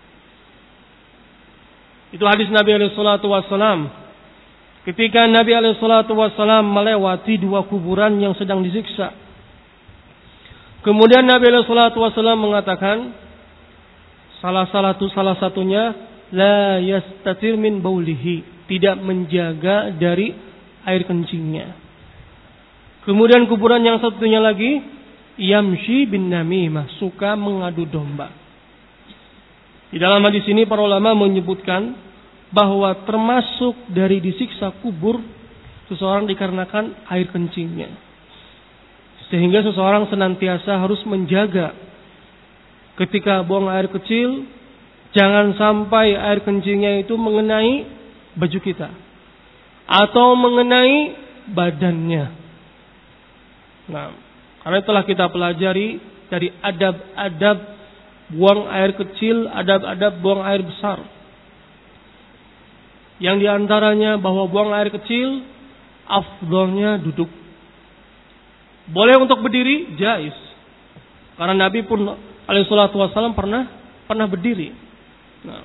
Itu hadis Nabi alaihi salatu wasallam ketika Nabi alaihi salatu wasallam melewati dua kuburan yang sedang disiksa. Kemudian Nabi alaihi salatu wasallam mengatakan, salah satunya la yastatir min baulihi, tidak menjaga dari air kencingnya. Kemudian kuburan yang satunya lagi, yamshi bin namimah, suka mengadu domba. Di dalam hadis ini para ulama menyebutkan bahwa termasuk dari disiksa kubur seseorang dikarenakan air kencingnya. Sehingga seseorang senantiasa harus menjaga ketika buang air kecil, jangan sampai air kencingnya itu mengenai baju kita atau mengenai badannya. Nah, karena telah kita pelajari dari adab-adab buang air kecil, adab-adab buang air besar. Yang diantaranya bahwa buang air kecil afdolnya duduk. Boleh untuk berdiri, jais. Karena Nabi pun alaihi salatu wassalam pernah berdiri. Nah.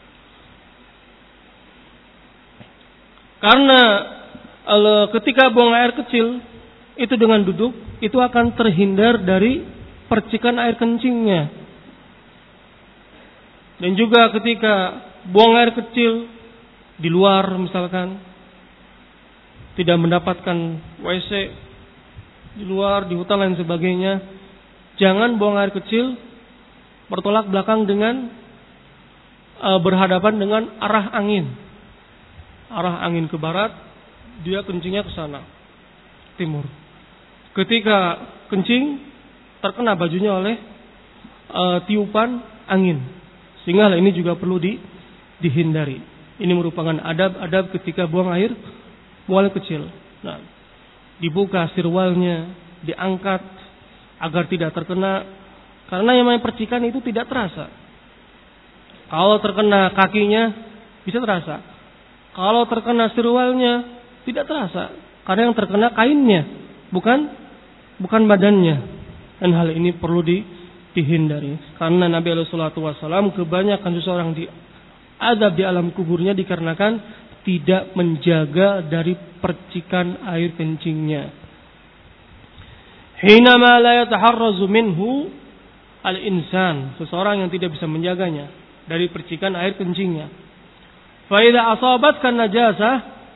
Karena ketika buang air kecil itu dengan duduk, itu akan terhindar dari percikan air kencingnya. Dan juga ketika buang air kecil di luar misalkan, tidak mendapatkan WC di luar, di hutan dan sebagainya, jangan buang air kecil bertolak belakang dengan berhadapan dengan arah angin. Arah angin ke barat, dia kencingnya ke sana, timur. Ketika kencing, terkena bajunya oleh tiupan angin. Sehingga hal ini juga perlu dihindari. Ini merupakan adab-adab ketika buang air kecil. Nah, dibuka sirwalnya, diangkat agar tidak terkena, karena yang namanya percikan itu tidak terasa. Kalau terkena kakinya bisa terasa. Kalau terkena sirwalnya tidak terasa, karena yang terkena kainnya, bukan badannya. Dan hal ini perlu dihindari. Karena Nabi SAW kebanyakan seseorang diadab di alam kuburnya dikarenakan tidak menjaga dari percikan air kencingnya. Hinama la yataharrazu minhu al-insan, seseorang yang tidak bisa menjaganya dari percikan air kencingnya. Fa idza asabatkan najasah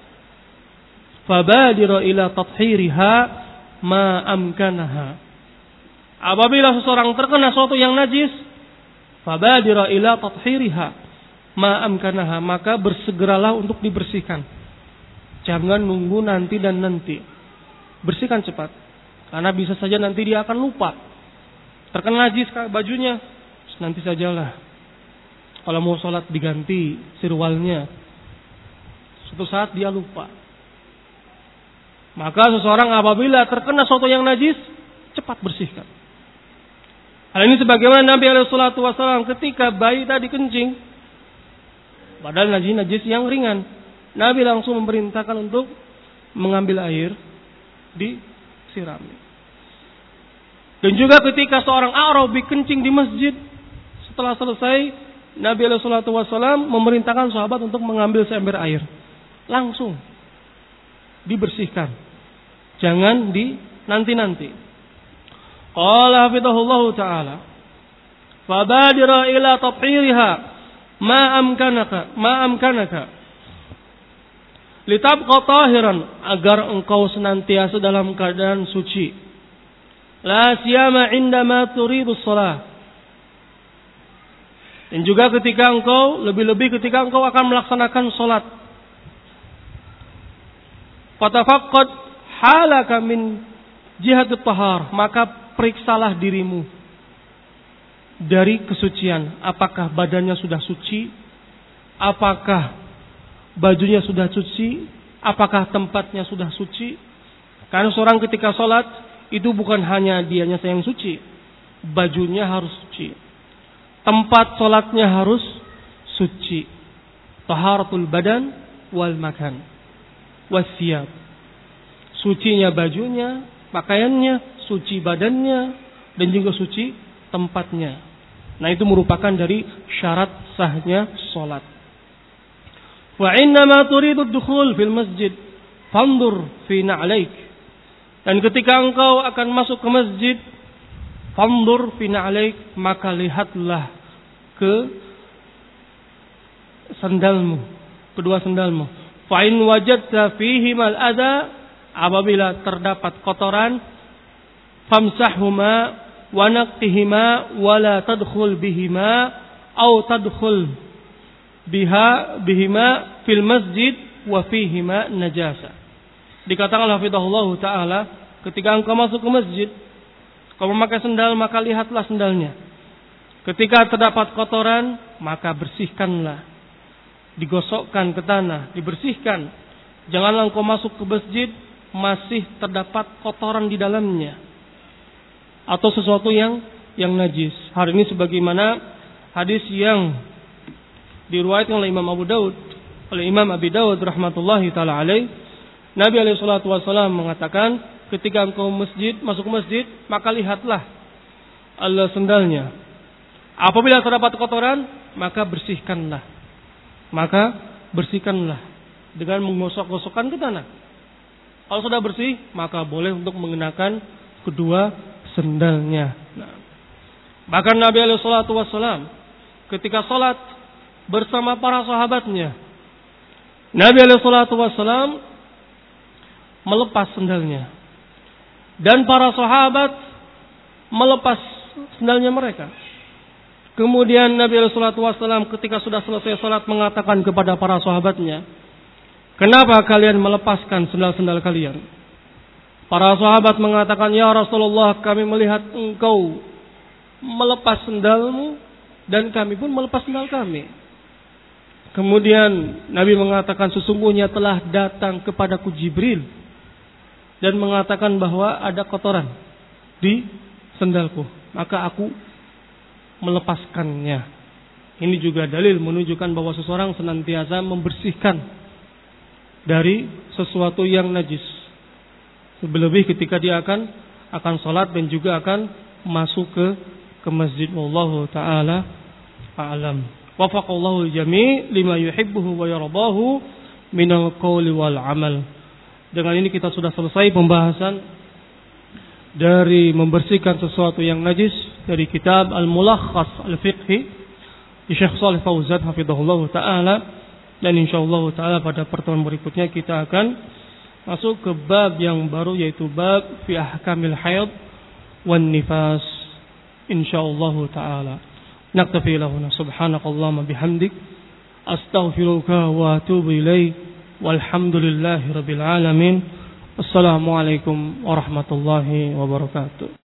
fabadiru ila tathhiriha ma amkanaha. Apabila seseorang terkena sesuatu yang najis, fabadiru ila tathhiriha ma amkanaha, maka bersegeralah untuk dibersihkan. Jangan nunggu nanti dan nanti. Bersihkan cepat. Karena bisa saja nanti dia akan lupa. Terkena najis bajunya, nanti sajalah. Kalau mau sholat diganti sirwalnya. Suatu saat dia lupa. Maka seseorang apabila terkena sesuatu yang najis, cepat bersihkan. Hal ini sebagaimana Nabi SAW ketika bayi tadi kencing, padahal najis yang ringan, Nabi langsung memerintahkan untuk mengambil air disiram. Dan juga ketika seorang Arabi kencing di masjid, setelah selesai Nabi SAW memerintahkan sahabat untuk mengambil seember air, langsung dibersihkan, jangan nanti. Qala hafidhahullahu ta'ala, fabadira ila tathhiriha ma amkanaka litabqa tahiran, agar engkau senantiasa dalam keadaan suci. La siyama indama turidu shalah, dan juga ketika engkau, lebih-lebih ketika engkau akan melaksanakan salat. Fatafaqqad halaka min jihatit tahar, maka periksalah dirimu dari kesucian. Apakah badannya sudah suci? Apakah bajunya sudah suci? Apakah tempatnya sudah suci? Karena seorang ketika sholat itu bukan hanya dianya yang suci, bajunya harus suci, tempat sholatnya harus suci. Taharatul badan wal makan wasiyab, sucinya bajunya, pakaiannya, suci badannya, dan juga suci tempatnya. Nah, itu merupakan dari syarat sahnya sholat. Wa innama turidu dukhul fil masjid fandur fi na'laik, dan ketika engkau akan masuk ke masjid, fandur fi na'laik, maka lihatlah ke sandalmu, kedua sandalmu. Fa in wajadta fihi mal adha, apabila terdapat kotoran, famsahhuma wa naqihima wa la tadkhul bihima au tadkhul bihima fil masjid wa fihima najasa. Dikatakan hafizahullah taala, ketika engkau masuk ke masjid, kau memakai sandal, maka lihatlah sandalnya. Ketika terdapat kotoran, maka bersihkanlah. Digosokkan ke tanah, dibersihkan. Janganlah engkau masuk ke masjid masih terdapat kotoran di dalamnya atau sesuatu yang najis. Hari ini sebagaimana hadis yang diriwayatkan oleh Imam Abu Daud oleh Imam Abi Dawud rahmatullahi taala alaih. Nabi alaihi salatu wasallam mengatakan, ketika engkau masuk masjid, maka lihatlah sendalnya. Apabila terdapat kotoran, maka bersihkanlah. Dengan menggosok-gosokkan ke tanah. Kalau sudah bersih, maka boleh untuk mengenakan kedua sendalnya. Nah, bahkan Nabi alaihi salatu wasallam ketika salat bersama para sahabatnya, Nabi alaihi salatu wasallam melepas sendalnya. Dan para sahabat melepas sendalnya mereka. Kemudian Nabi alaihi salatu wasallam ketika sudah selesai salat mengatakan kepada para sahabatnya, "Kenapa kalian melepaskan sendal-sendal kalian?" Para sahabat mengatakan, "Ya Rasulullah, kami melihat engkau melepas sendalmu dan kami pun melepas sendal kami." Kemudian Nabi mengatakan, "Sesungguhnya telah datang kepadaku Jibril dan mengatakan bahwa ada kotoran di sendalku, maka aku melepaskannya." Ini juga dalil menunjukkan bahwa seseorang senantiasa membersihkan dari sesuatu yang najis. Lebih ketika dia akan salat dan juga akan masuk ke masjid. Wallahu taala a'lam. Wafaqallahu jami' lima yuhibbuhu wa yardahu minal qawli wal amal. Dengan ini kita sudah selesai pembahasan dari membersihkan sesuatu yang najis dari kitab Al-Mulakhas Al-Fiqhi di Syekh Shalih Fauzan hafizahullah taala, dan insyaallah taala pada pertemuan berikutnya kita akan masuk ke bab yang baru, yaitu bab fi ahkamil haid wan nifas insyaallah taala. Naktafi lahuna subhanakallahumma bihamdik astaghfiruka wa atubu ilaik walhamdulillahi rabbil alamin. Assalamualaikum warahmatullahi wabarakatuh.